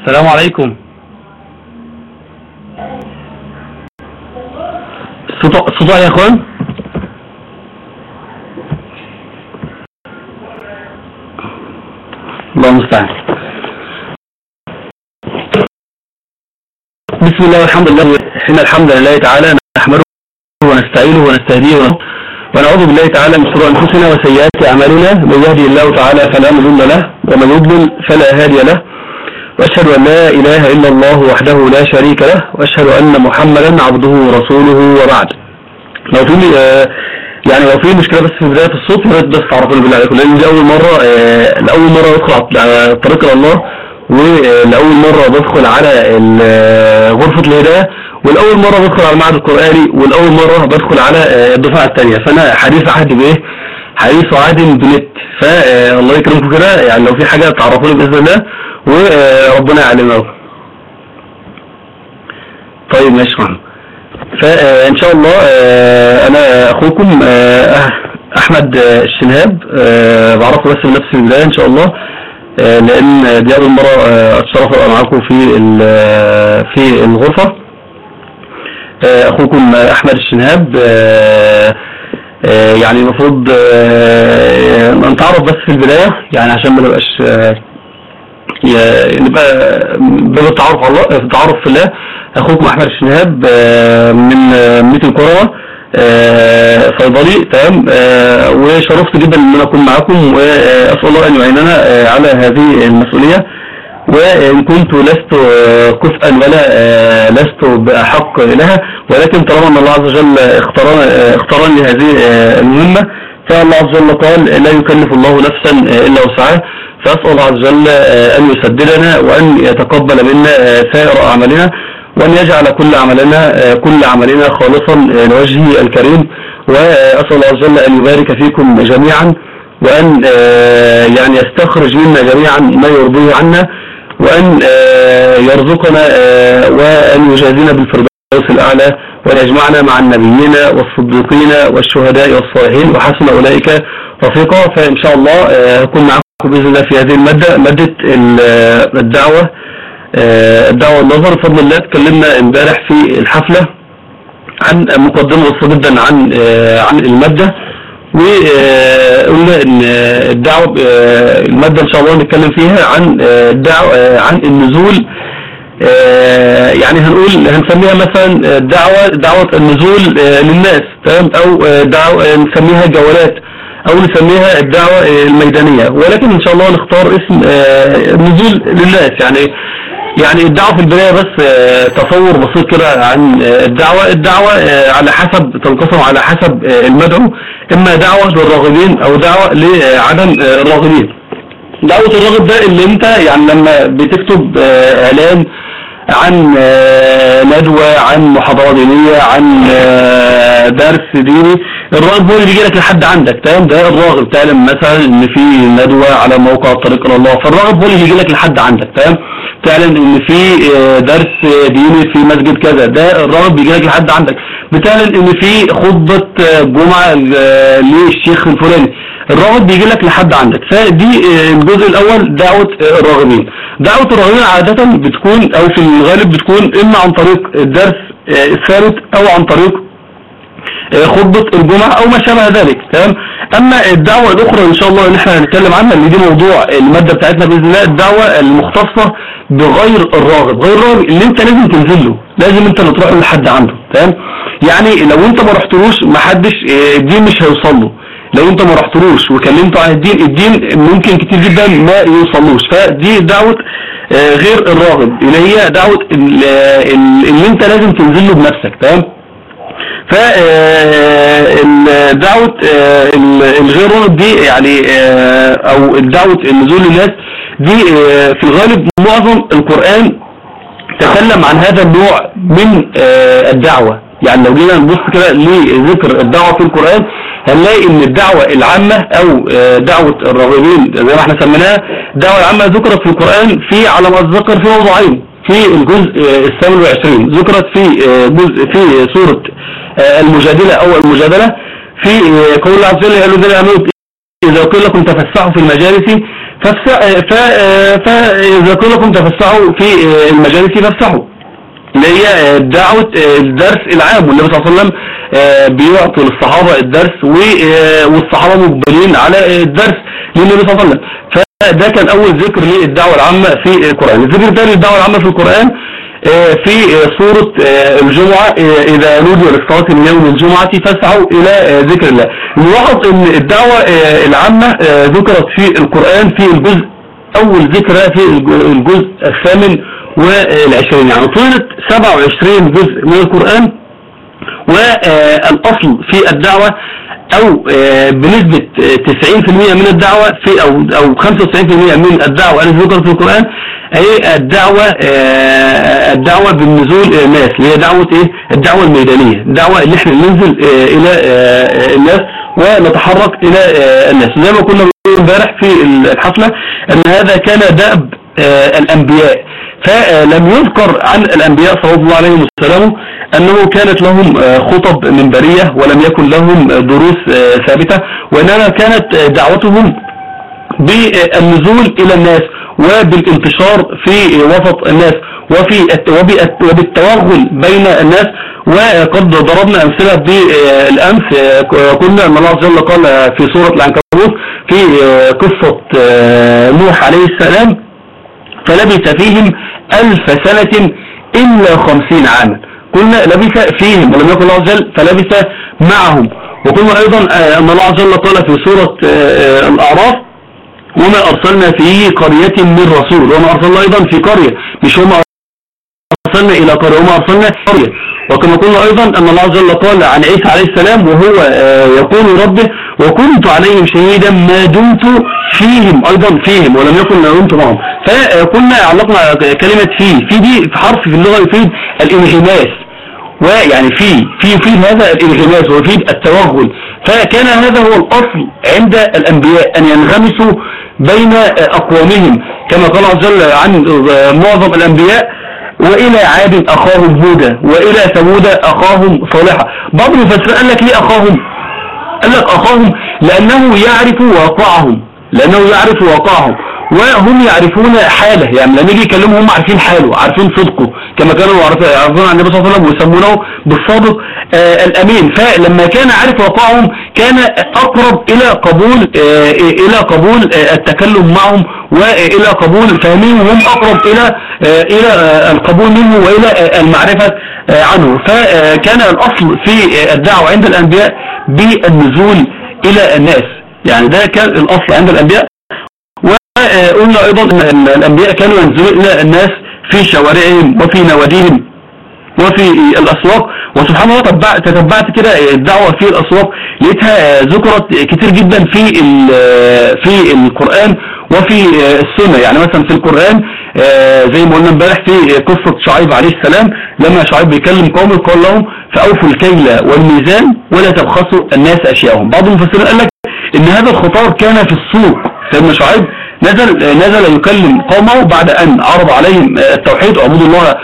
السلام عليكم. صوت يا اخوان. الله المستعان. بسم الله والحمد لله، إن الحمد لله تعالى نحمده ونستعينه ونستهديه ونعوذ بالله تعالى من شرور انفسنا وسيئات اعمالنا، من يهدي الله تعالى فلا مضل له ومن يضلل فلا هادي له، واشهد ان لا اله الا الله وحده لا شريك له، واشهد ان محمدا عبده ورسوله. وبعد، لو في مشكله بس في بدايه الصوت، يا ريت بس تعرفوني بالله عليكم، لان دي اول مره ادخل على طريق الله، والاول مره بدخل على غرفه الهدايه، والاول مره بدخل على المعهد القرآني، والاول مره بدخل على الدفعه الثانيه، فانا حديث عهد بايه؟ حديث عهد بنت، فالله يكرمكم كده، يعني لو في حاجه تعرفوني باذن الله وربنا يعلمنا. طيب ماشي معنا. فان شاء الله انا اخوكم احمد الشنهاب، بعرفه بس بنفسي في البدايه ان شاء الله، لان دي اول مره اتشرف ابقى معاكم في الغرفه. اخوكم احمد الشنهاب، يعني المفروض نتعرف بس في البدايه، يعني عشان ما نبقاش نبقى باب التعارف في الله. اخوكم احمد الشنهاب من ميت الكروه، صيدلي، تمام، وشرفت جدا ان انا اكون معاكم، واسال الله ان يعيننا على هذه المسؤوليه، وإن كنت لست كفءا ولا لست بأحق لها، ولكن طالما أن الله عز وجل اختارني هذه المهمة، فالله عز وجل قال لا يكلف الله نفسا إلا وسعها، فأسأل الله عز وجل أن يسددنا وأن يتقبل منا سائر أعمالنا، وأن يجعل كل عملنا خالصا لوجهه الكريم، وأسأل الله عز وجل أن يبارك فيكم جميعا، وأن يعني يستخرج منا جميعا ما يرضيه عنا، وأن يرزقنا وأن يجازينا بالفردوس الأعلى، وأن يجمعنا مع النبيين والصديقين والشهداء والصالحين وحسن أولئك رفيقا. فإن شاء الله هكون معكم بإذن الله في هذه المادة، مادة الدعوة والنظر. بفضل الله اتكلمنا امبارح في الحفلة عن مقدمة بسيطة جدا عن المادة، وقلنا ان الدعوة المادة ان شاء الله نتكلم فيها عن الدعوة، عن النزول، يعني هنسميها مثلا دعوة النزول للناس، تمام، او نسميها جولات، او نسميها الدعوة الميدانية، ولكن ان شاء الله نختار اسم النزول للناس. يعني الدعوة في البداية بس تصور بسيط كده عن الدعوة على حسب، تنقسم على حسب المدعو، اما دعوة للراغبين او دعوة لعدم الراغبين. دعوة الراغب ده اللي انت يعني لما بتكتب اعلان عن ندوة، عن محاضرة دينية، عن درس ديني، الراغب هو اللي بيجي لك لحد عندك، تمام، ده الراغب. تعلم مثلا ان في ندوة على موقع طريق الى الله، فالراغب هو اللي بيجي لك لحد عندك، تمام. تعلن ان في درس ديني في مسجد كذا، ده الراغب بيجي لك لحد عندك. بتعلن ان في خطبة جمعة للشيخ الفلاني، الراغب بيجي لك لحد عندك. فدي الجزء الاول، دعوة الراغبين. دعوة الراغبين عادة بتكون، او في الغالب بتكون، اما عن طريق الدرس الثابت، او عن طريق خطبة الجمعة او ما شابه ذلك، تمام. اما الدعوة الاخرى ان شاء الله اللي احنا هنتكلم عنها، اللي دي موضوع المادة بتاعتنا باذن الله، الدعوة المختصة بغير الراغب. غير الراغب اللي انت لازم تنزل له، لازم انت اللي تروح لحد عنده، تمام. يعني لو انت ما رحتلوش محدش، الدين مش هيوصل له. لو انت ما رحتلوش وكلمته عن الدين ممكن كتير جدا ما يوصلوش. فدي دعوة غير الراغب، اللي هي دعوة اللي انت لازم تنزل له بنفسك، تمام. فالدعوة الغير راغب دي يعني، او الدعوة النزول للناس دي، في الغالب معظم القرآن تكلم عن هذا النوع من الدعوة. يعني لو جينا نبص كده لذكر الدعوة في القرآن، هنلاقي ان الدعوة العامة او دعوة الراغبين زي ما احنا سميناها، الدعوة العامة ذكرت في القرآن في، على ما اتذكر، في موضوعين. في الجزء 28 ذكرت في سورة المجادلة او المجادلة، في قول الله عز وجل: يا أيها الذين آمنوا إذا قيل لكم تفسحوا في المجالس فإذا كلكم تفسحوا في المجالس فافسحوا، اللي هي دعوة الدرس العام، والنبي صلى الله عليه وسلم بيعطي للصحابة الدرس، والصحابة مقبلين على الدرس للنبي صلى الله عليه وسلم. فده كان أول ذكر للدعوة العامة في القرآن. الذكر الثاني للدعوة العامة في القرآن في سورة الجمعة، إذا نودي للصلاة من يوم الجمعة فاسعوا إلى ذكر الله. نلاحظ أن الدعوة العامة ذكرت في القرآن في الجزء، أول ذكرى في الجزء 28، يعني طولت 27 جزء من القرآن. والأصل في الدعوة أو بنسبة 90% من الدعوة في أو 95% من الدعوة التي ذكرت في القرآن هي الدعوة بالنزول إلى الناس، اللي هي دعوة الدعوة الميدانية، الدعوة اللي احنا ننزل إلى الناس ونتحرك إلى الناس. زي ما كنا بنقول امبارح في الحفلة أن هذا كان دأب الأنبياء، فلم يذكر عن الأنبياء صلى الله عليه وسلم أنه كانت لهم خطب منبرية ولم يكن لهم دروس ثابتة، وإنما كانت دعوتهم بالنزول إلى الناس وبالانتشار في وسط الناس وبالتوغل بين الناس. وقد ضربنا أمثلة بالأمس، قلنا أن الله عز وجل قال في سورة العنكبوت في قصة نوح عليه السلام: فلبث فيهم 1000 سنة إلا 50 عاما. قلنا لبث فيهم ولم يكن الله عز وجل فلبث معهم. وقلنا أيضا أن الله عز وجل قال في سورة الأعراف: وما أرسلنا في قرية من رسول. وما أرسلنا أيضا في قرية، مش وما أرسلنا إلى قرية، وما أرسلنا في قرية. وكما قلنا أيضا أن الله عز وجل قال عن عيسى عليه السلام وهو يقول ربه: وكنت عليهم شهيدا ما دمت فيهم، أيضا فيهم ولم يكن ما دمت معهم. فكنا علقنا كلمة في دي في حرف في اللغة يفيد الانغماس، ويعني في هذا الانغماس ويفيد التوغل. فكان هذا هو الأصل عند الأنبياء أن ينغمسوا بين أقوامهم، كما قال عز وجل عن معظم الأنبياء: وإلى عاد أخاهم هودا وإلى ثمود أخاهم صالحا. بعض المفسرين قال لك ليه أخاهم؟ قال لك أخاهم لأنه يعرف واقعهم، وهم يعرفون حاله، يعني لما يجي يكلمهم هم عارفين حاله، عارفين صدقه، كما كانوا يعرفون عن النبي صلى الله عليه وسلم ويسمونه بالصادق الأمين. فلما كان عارف واقعهم كان أقرب إلى قبول التكلم معهم وإلى قبول فهمهم، وهم أقرب إلى القبول منه وإلى المعرفة عنه. فكان الأصل في الدعوة عند الأنبياء بالنزول إلى الناس، يعني ده كان الأصل عند الأنبياء. وقلنا أيضا أن الأنبياء كانوا ينزلون إلى الناس في شوارعهم وفي نواديهم وفي الأسواق. وسبحان الله تتبعت كده الدعوة في الأسواق، لقيتها ذكرت كتير جدا في القرآن وفي السنة. يعني مثلا في القرآن زي ما قلنا امبارح في قصة شعيب عليه السلام، لما شعيب بيكلم قومه قال لهم: فأوفوا الكيل والميزان ولا تبخسوا الناس أشياءهم. بعض المفسرين قال لك إن هذا الخطاب كان في السوق، لما شعيب نزل يكلم قومه بعد أن عرض عليهم التوحيد: اعبدوا الله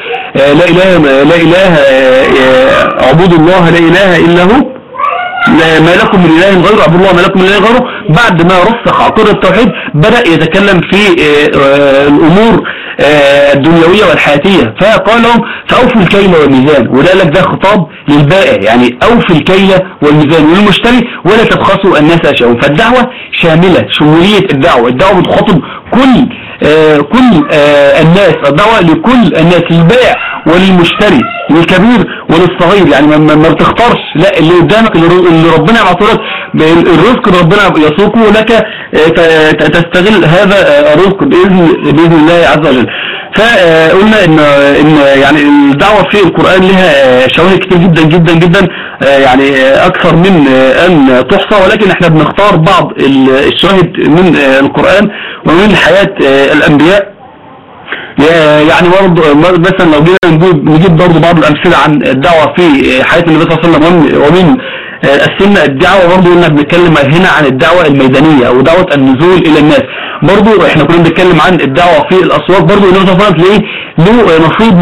اعبدوا الله لا إله إلا هو ما لكم من إله غيره، اعبدوا الله ما لكم من إله غيره. بعد ما رسخ عقيدة التوحيد بدأ يتكلم في الأمور الدنيوية والحياتية، فقال لهم: فأوفوا الكيل والميزان. وده لك ده خطاب للبائع، يعني أوفوا الكيل والميزان وللمشتري ولا تبخسوا الناس أشياءهم. فالدعوة شاملة، شمولية الدعوة بتخاطب كل الناس، الدعوة لكل الناس، للبائع وللمشتري، للكبير وللصغير، يعني ما بتختارش، لا، اللي قدامك اللي ربنا يبعثه لك الرزق اللي ربنا يسوقه لك تستغل هذا الرزق بإذن الله عز وجل. فقلنا ان يعني الدعوة في القرآن لها شواهد كتير جدا جدا جدا، يعني اكثر من ان تحصى، ولكن احنا بنختار بعض الشواهد من القرآن ومن حياة الانبياء. يعني برضه مثلا لو جينا نجيب برضه بعض الامثله عن الدعوه في حياه النبي صلى الله عليه وسلم ومن السنه الدعوه، برضه قلنا بنتكلم هنا عن الدعوه الميدانيه او دعوه النزول الى الناس. برضه احنا كنا بنتكلم عن الدعوه في الاسواق، برضه النبي صلى الله عليه وسلم له نصيب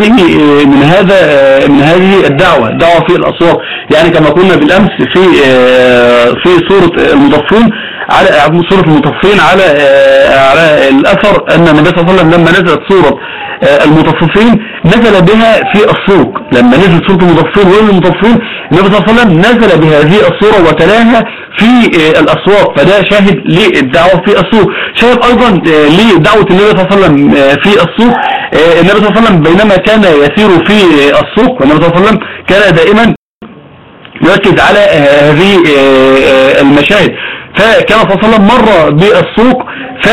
من هذه الدعوه في الاسواق. يعني كما قلنا بالامس في سوره المضفون على سورة المطففين على الأثر أن النبي صلى الله عليه وسلم لما نزلت سورة المطففين نزل بها في السوق. لما نزلت سورة المطففين والمطففين النبي صلى الله عليه وسلم نزل بهذه السورة وتلاها في الأسواق، فده شاهد للدعوة في السوق. شاهد أيضا لدعوة النبي صلى الله عليه وسلم في السوق. النبي صلى الله عليه وسلم بينما كان يسير في السوق، والنبي صلى الله عليه وسلم كان دائما يركز على هذه المشاهد. فكان صلى الله عليه وسلم مر بالسوق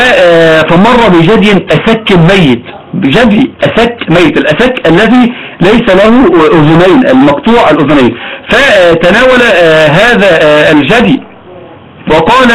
فمر بجدي أسك ميت، بجدي أسك ميت، الأسك الذي ليس له أذنين، المقطوع الأذنين. فتناول هذا الجدي وقال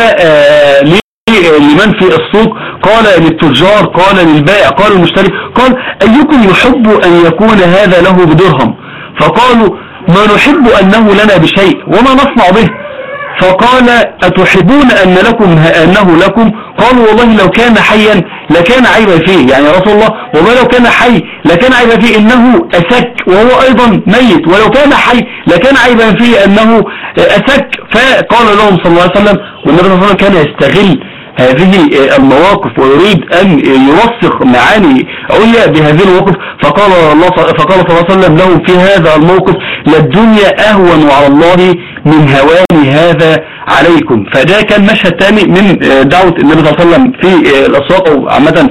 لمن في السوق، قال للتجار، قال للبائع، قال للمشتري، قال أيكم يحب أن يكون هذا له بدرهم؟ فقالوا ما نحب أنه لنا بشيء وما نصنع به. فقال أتحبون أنه لكم؟ قالوا والله لو كان حيا لكان عيبا فيه، يعني يا رسول الله والله لو كان حي لكان عيبا فيه إنه أسك وهو أيضا ميت، ولو كان حي لكان عيبا فيه أنه أسك. فقال لهم صلى الله عليه وسلم، والنبي صلى الله عليه وسلم كان يستغل هذه المواقف ويريد أن يرسخ معاني عليا بهذه المواقف. فقال صلى الله عليه وسلم لهم في هذا الموقف للدنيا أهون على الله من هوان هذا عليكم. فده كان مشهد ثاني من دعوة النبي صلى الله عليه وسلم في الأسواق، أو عامة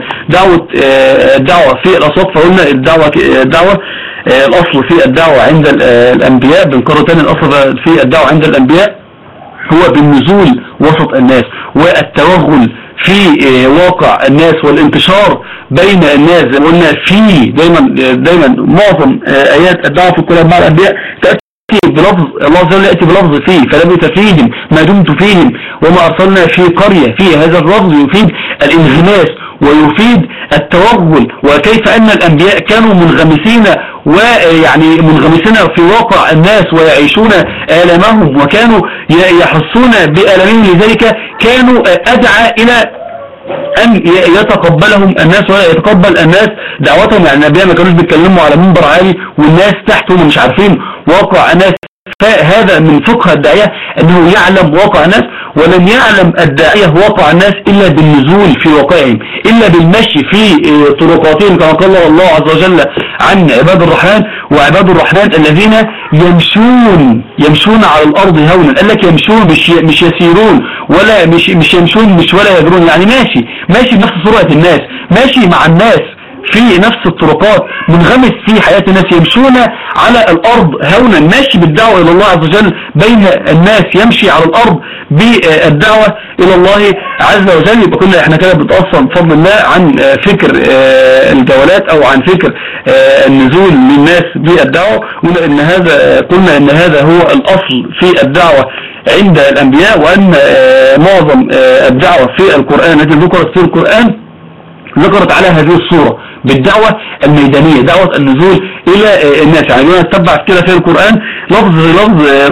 الدعوة في الأسواق. فقلنا الدعوة الأصل في الدعوة عند الأنبياء، بنكرر تاني الأصل في الدعوة عند الأنبياء هو بالنزول وسط الناس والتوغل في واقع الناس والانتشار بين الناس. زي ما قلنا في دايما معظم آيات الدعوة في القرآن مع الأنبياء تأتي بلفظ الله عز وجل، يأتي بلفظ فيه، فلبث فيهم ما دمت فيهم وما أرسلنا في قرية. في هذا اللفظ يفيد الانغماس ويفيد التوغل، وكيف أن الأنبياء كانوا منغمسين منغمسين في واقع الناس ويعيشون آلامهم، وكانوا يحسون بآلامهم، لذلك كانوا أدعى إلى أن يتقبلهم الناس ويتقبل الناس دعوتهم. يعني الأنبياء ما كانوش بيتكلموا على منبر عالي والناس تحتهم مش عارفين واقع الناس. فهذا من فقه الداعية أنه يعلم واقع الناس، ولن يعلم الداعية واقع الناس إلا بالنزول في واقعهم، إلا بالمشي في طرقاتهم، كما قال الله عز وجل عن عباد الرحمن، وعباد الرحمن الذين يمشون على الأرض هونا. قال لك يمشون مش يسيرون، ولا مش يمشون مش ولا يجرون، يعني ماشي بنفس سرعة الناس، ماشي مع الناس في نفس الطرقات، منغمس في حياة الناس، يمشون على الأرض هونا، ماشي بالدعوة إلى الله عز وجل بين الناس، يمشي على الأرض بالدعوة إلى الله عز وجل. يبقى كنا احنا كده بنتأصل بفضل الله عن فكر الجولات أو عن فكر النزول للناس بالدعوة. قلنا إن هذا هو الأصل في الدعوة عند الأنبياء، وأن معظم الدعوة في القرآن التي ذكرت في القرآن ذكرت على هذه الصورة بالدعوة الميدانية، دعوة النزول إلى الناس. يعني لما نتبع كده في القرآن لفظ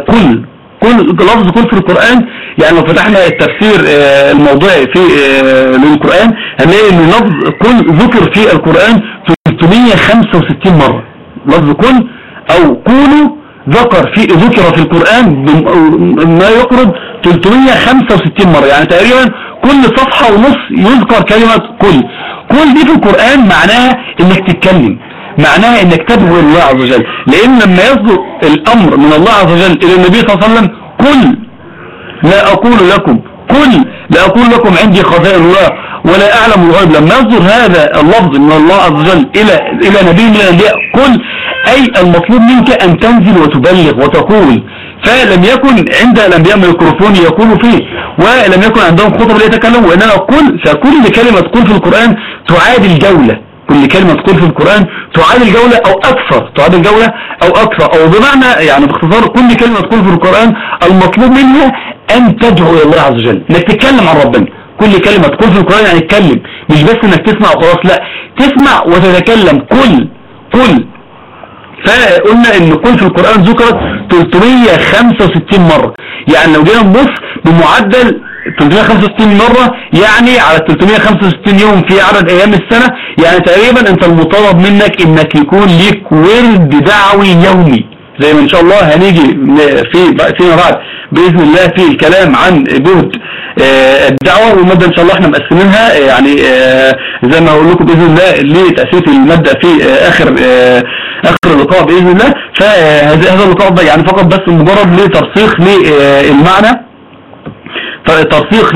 كل في القرآن، يعني لو فتحنا التفسير الموضوعي في للقرآن هنلاقي ان لفظ كل ذكر في القرآن 365 مرة. لفظ كل أو كونوا ذكر في القرآن ما يقرب 365 مرة، يعني تقريبا كل صفحة ونص يذكر كلمة كل دي في القرآن معناها انك تتكلم، معناها انك تدعو الله عز وجل. لان لما يصدر الامر من الله عز وجل الى النبي صلى الله عليه وسلم قل لا اقول لكم عندي خزائن الله ولا اعلم الغيب، لما يصدر هذا اللفظ من الله عز وجل الى نبي من الانبياء قل، اي المطلوب منك ان تنزل وتبلغ وتقول. فلم يكن عند الانبياء ميكروفون يقولوا فيه، ولم يكن عندهم خطب ليتكلموا، وانما فكل كلمة تقول في القرآن تعادل جولة، كل كلمة تقول في القرآن تعادل جولة او اكثر، او بمعنى يعني باختصار كل كلمة تقول في القرآن المطلوب منها ان تدعو الى الله عز وجل، انك تتكلم عن ربنا. كل كلمة تقول في القرآن يعني تتكلم، مش بس انك تسمع وخلاص، لا تسمع وتتكلم. كل فقلنا ان كل في القرآن ذكرت 365 مرة، يعني لو جينا نبص بمعدل 365 مرة يعني على 365 يوم في عدد ايام السنة، يعني تقريبا انت المطالب منك انك يكون ليك ورد دعوي يومي زي ما ان شاء الله هنيجي فيما بعد باذن الله في الكلام عن جهد الدعوه، والماده ان شاء الله احنا مقسمينها يعني زي ما هقول لكم باذن الله لتاسيس الماده في اخر اللقاء باذن الله. فهذا اللقاء يعني فقط بس مجرد لترسيخ للمعنى، ترسيخ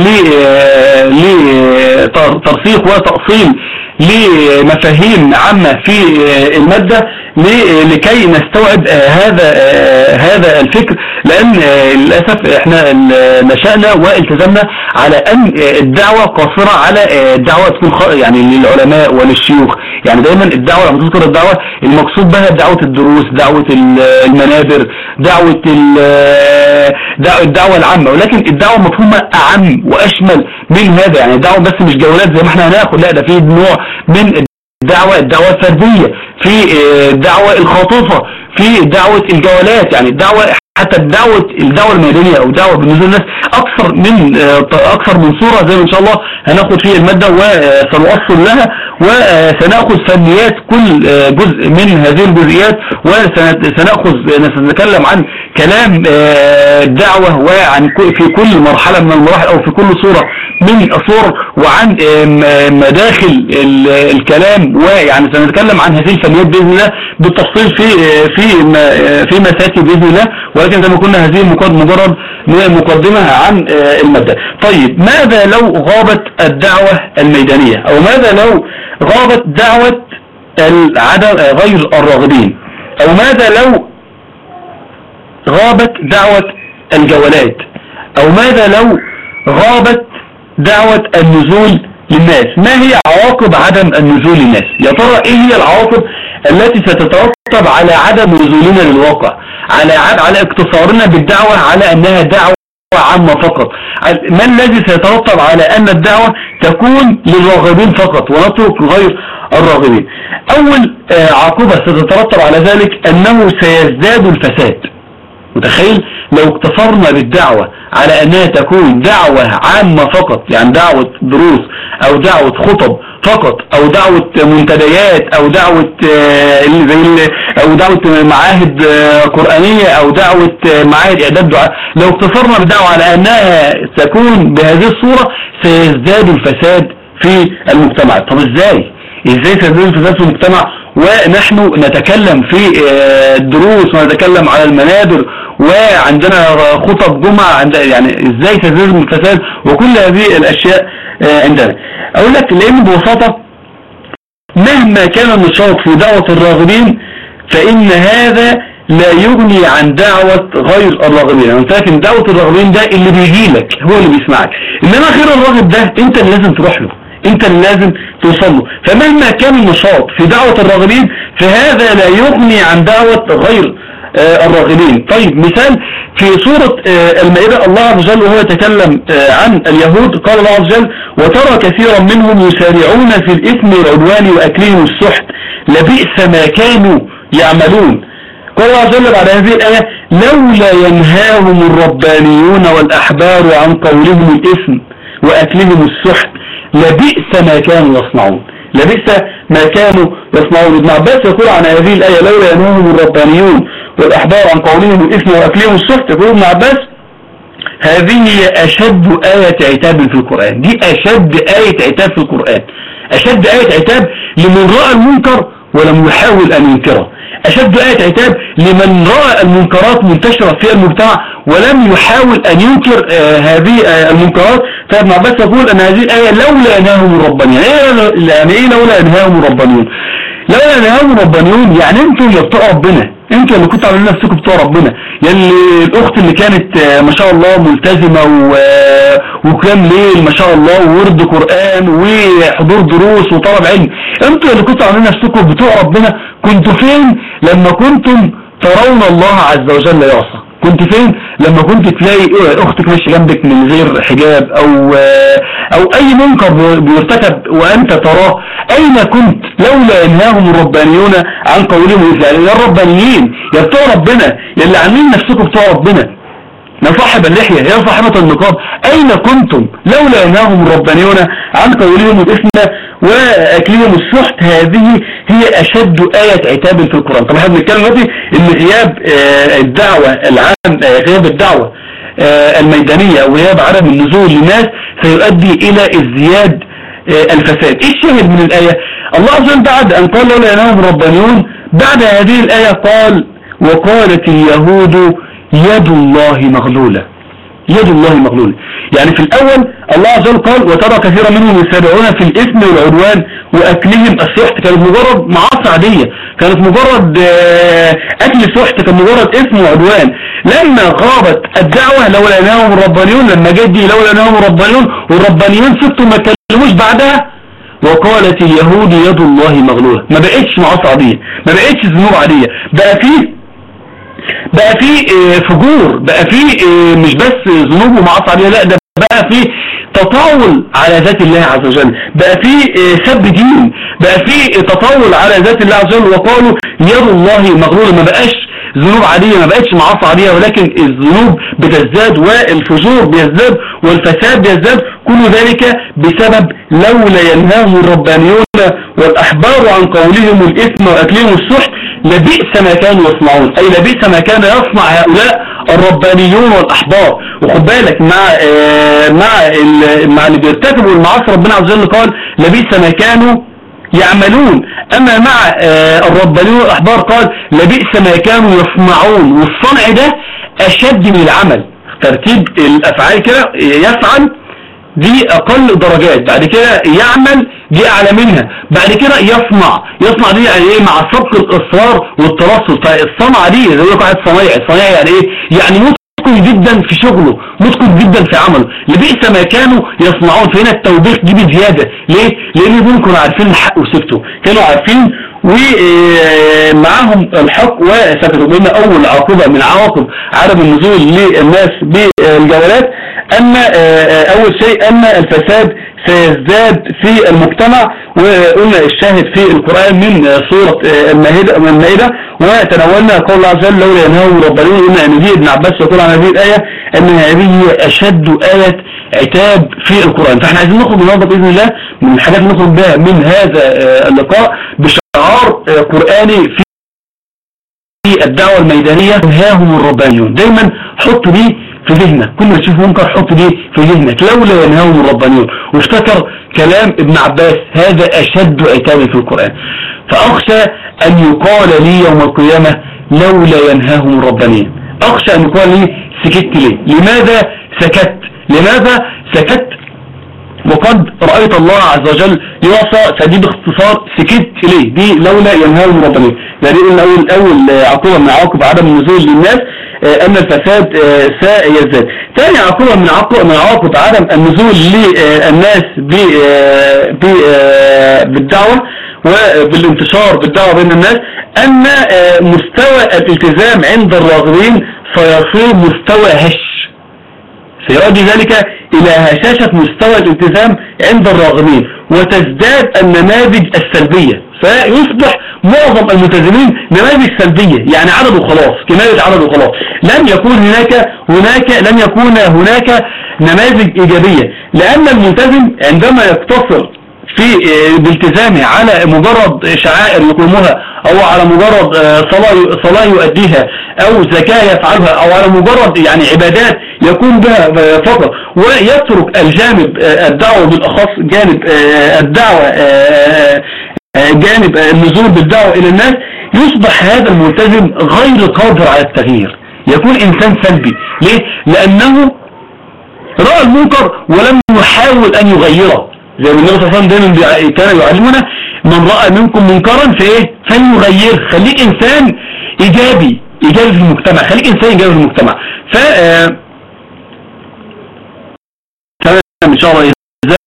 ترسيخ وتأصيل لمفاهيم عامة في المادة لكي نستوعب هذا الفكر، لأن للأسف احنا نشأنا والتزمنا على أن الدعوة قاصرة على الدعوة تكون يعني للعلماء وللشيوخ. يعني دايما الدعوة لما تذكر الدعوة المقصود بها دعوة الدروس، دعوة المنابر، الدعوة العامة، ولكن الدعوة مفهومة أعم وأشمل من هذا. يعني الدعوة بس مش جولات زي ما احنا هناخد، لا ده في نوع من الدعوة الفردية، في الدعوة الخاطفة، في دعوة الجولات. يعني الدعوة حتى الدعوة الميدانية او دعوة بالنزول الناس اكثر من صورة زي ما ان شاء الله هناخد فيه المادة وسنؤصل لها، وسنأخذ فنيات كل جزء من هذه الجزئيات، وسنتكلم عن كلام الدعوة وعن في كل مرحلة من المراحل او في كل صورة من الصور، وعن مداخل الكلام، ويعني سنتكلم عن هذه الفنيات بإذن الله بالتفصيل في مساتي بإذن الله. ولكن زي ما قلنا هذه مجرد مقدمة عن المادة. طيب ماذا لو غابت الدعوة الميدانية، او ماذا لو غابت دعوة غير الراغبين، او ماذا لو غابت دعوة الجولات، او ماذا لو غابت دعوة النزول للناس؟ ما هي عواقب عدم النزول للناس؟ يا ترى ايه هي العواقب التي ستترتب على عدم نزولنا للواقع، على اقتصارنا بالدعوة على انها دعوة عامة فقط؟ ما الذي سيترتب على ان الدعوة تكون للراغبين فقط ونترك غير الراغبين؟ اول عاقبة ستترتب على ذلك انه سيزداد الفساد. متخيل لو اقتصرنا بالدعوة على انها تكون دعوة عامة فقط، يعني دعوة دروس او دعوة خطب فقط، او دعوة منتديات، او دعوة او دعوة معاهد قرآنية، او دعوة معاهد اعداد دعاء، لو اقتصرنا بالدعوة على انها تكون بهذه الصورة سيزداد الفساد في المجتمع. طب ازاي سيزداد الفساد في المجتمع ونحن نتكلم في الدروس ونتكلم على المنابر وعندنا خطب جمعة؟ يعني ازاي تزيد الفساد وكل هذه الاشياء عندنا؟ اقول لك لان ببساطة مهما كان النشاط في دعوة الراغبين فان هذا لا يغني عن دعوة غير الراغبين. انا لكن دعوة الراغبين ده اللي بيجي لك هو اللي بيسمعك، انما غير الراغب ده انت اللي لازم تروح له، انت اللي لازم توصل له. فمهما كان النشاط في دعوة الراغبين فهذا لا يغني عن دعوة غير الراغبين. طيب مثال في سورة المائدة، الله عز وجل وهو يتكلم عن اليهود قال الله عز وجل: وترى كثيرا منهم يسارعون في الإثم والعدوان وأكلهم السحت لبئس ما كانوا يعملون. قال الله عز وجل بعد هذه الآية: لولا ينهاهم الربانيون والأحبار عن قولهم الإثم وأكلهم السحت لبئس ما كانوا يصنعون. لبئس ما كانوا يصنعون. ابن عباس يقول عن هذه الآية: لولا ينهاهم الربانيون والأحبار عن قولهم الإثم وأكلهم السحت، يقول ابن عباس: هذه هي أشد آية عتاب في القرآن. دي أشد آية عتاب في القرآن، أشد آية عتاب لمن رأى المنكر ولم يحاول أن ينكره، أشد آية عتاب لمن رأى المنكرات منتشرة في المجتمع ولم يحاول أن ينكر هذه المنكرات. فابن عباس يقول أن هذه الآية لولا ينهاهم الربانيون. يعني إيه لولا ينهاهم الربانيون؟ لولا ينهاهم الربانيون يعني أنتم اللي بتوع ربنا، أنتم اللي كنتوا عاملين نفسكم بتوع ربنا. يعني الأخت اللي كانت ما شاء الله ملتزمة وكان ليل ما شاء الله وورد قرآن وحضور دروس وطلب علم، أنتم اللي كنتوا عاملين نفسكم بتوع ربنا. كنتوا فين لما كنتم ترون الله عز وجل يعصى؟ كنت فين لما كنت تلاقي اختك ماشيه جنبك من غير حجاب او اي منكر بيرتكب وانت تراه؟ اين كنت لولا ينهاهم الربانيون عن قولهم؟ يعني يا الربانيين يا بتوع ربنا، يا اللي عاملين نفسكم بتوع ربنا، يا صاحب اللحية، يا صاحبة النقاب، أين كنتم لولا ينهاهم الربانيون عن قولهم الإثم وأكلهم السحت؟ هذه هي أشد آية عتاب في القرآن. طبعا احنا بنتكلم دلوقتي إن غياب الدعوة العام، غياب الدعوة الميدانية وغياب عدم النزول للناس سيؤدي إلى ازدياد الفساد. ايه الشاهد من الآية؟ الله عز وجل بعد أن قال لولا ينهاهم الربانيون، بعد هذه الآية قال وقالت اليهود يد الله مغلولة. يد الله مغلولة، يعني في الأول الله عز وجل قال وترى كثيرا منهم يسارعون في الإثم والعدوان وأكلهم السحت. كانت مجرد معاصي عادية، كانت مجرد أكل السحت، كان مجرد إثم وعدوان. لما غابت الدعوة لولا ينهاهم الربانيون، لما جت دي لولا ينهاهم الربانيون والربانيون سبتوا ما كلموش بعدها، وقالت اليهود يد الله مغلولة. ما بقتش معاصي عادية، ما بقتش ذنوب عادية، بقى في فجور، بقى في مش بس ذنوب ومعاصي عادية، لا ده بقى في تطاول على ذات الله عز وجل، بقى في سب دين، بقى في تطاول على ذات الله عز وجل. وقالوا يد الله مغلولة، ما بقاش ذنوب عادية، ما بقتش معاصي عادية، ولكن الذنوب بتزداد والفجور بيزداد والفساد بيزداد. كل ذلك بسبب لولا ينهاهم الربانيون والأحبار عن قولهم الإثم وأكلهم السحت لبئس ما كانوا يصنعون، أي لبئس ما كان يصنع هؤلاء الربانيون والأحبار. وخد بالك مع اللي بيرتكبوا المعاصي ربنا عز وجل قال لبئس ما كانوا يعملون، أما مع الربانيون والأحبار قال لبئس ما كانوا يصنعون. والصنع ده أشد من العمل، ترتيب الأفعال كده، يفعل دي أقل درجات، بعد كده يعمل دي أعلى منها، بعد كده يصنع دي يعني إيه؟ مع سبق الإصرار والترصد. فالصنعة دي زي واحد صنايعي يعني إيه؟ يعني متقن جدا في شغله، متقن جدا في عمله. لبئس ما كانوا يصنعون. فهنا التوبيخ دي بزيادة. ليه؟ لأن دول كانوا عارفين الحق وسكتوا، كانوا عارفين ومعاهم الحق وسكتوا. قلنا أول عقوبة من عواقب عدم النزول للناس بالجولات أن أول شيء أن الفساد سيزداد في المجتمع. وقلنا الشاهد في القرآن من سورة المائدة، وتناولنا قول الله عز وجل لولا ينهاهم الربانيون. قلنا أن دي ابن عباس يقول عن هذه الآية أن هذه أشد آية عتاب في القرآن. فاحنا عايزين نخرج النهارده بإذن الله من الحاجات اللي نخرج بها من هذا اللقاء بشعار قرآني في الدعوة الميدانية ينهاهم الربانيون. دايما حط دي في ذهنك، كل ما تشوف منكر حط دي في ذهنك، لولا ينهاهم الربانيون. وافتكر كلام ابن عباس هذا أشد عتاب في القرآن. فأخشى أن يقال لي يوم القيامة لولا ينهاهم الربانيون، أخشى أن يقال لي سكت ليه؟ لماذا سكت وقد رأيت الله عز وجل يعصى؟ فدي باختصار سكت ليه، دي لولا ينهاهم الربانيون. يعني أول عقوبة من عواقب عدم النزول للناس أن الفساد سيزداد. ثاني عقوبة من عواقب عدم النزول للناس بالدعوة وبالانتشار بالدعوة بين الناس أن مستوى الالتزام عند الراغبين سيصير مستوى هش، سيؤدي ذلك إلى هشاشة مستوى الالتزام عند الراغبين وتزداد النماذج السلبية، فيصبح معظم الملتزمين نماذج سلبية، يعني عدد وخلاص، كمالة عدد وخلاص. لن يكون هناك نماذج إيجابية، لأن الملتزم عندما يقتصر في بالتزامه على مجرد شعائر يقومها أو على مجرد صلاة يؤديها أو زكاة يفعلها أو على مجرد يعني عبادات يقوم بها فقط، ويترك الجانب الدعوة بالأخص جانب الدعوة جانب النزول بالدعوة إلى الناس، يصبح هذا الملتزم غير قادر على التغيير، يكون إنسان سلبي. ليه؟ لأنه رأى المنكر ولم يحاول أن يغيره، زي ما النبي صلى الله عليه وسلم دايما كان يعلمنا من رأى منكم منكرا فليغيره. خليك إنسان إيجابي في المجتمع، خليك إنسان إيجابي في المجتمع. إن شاء الله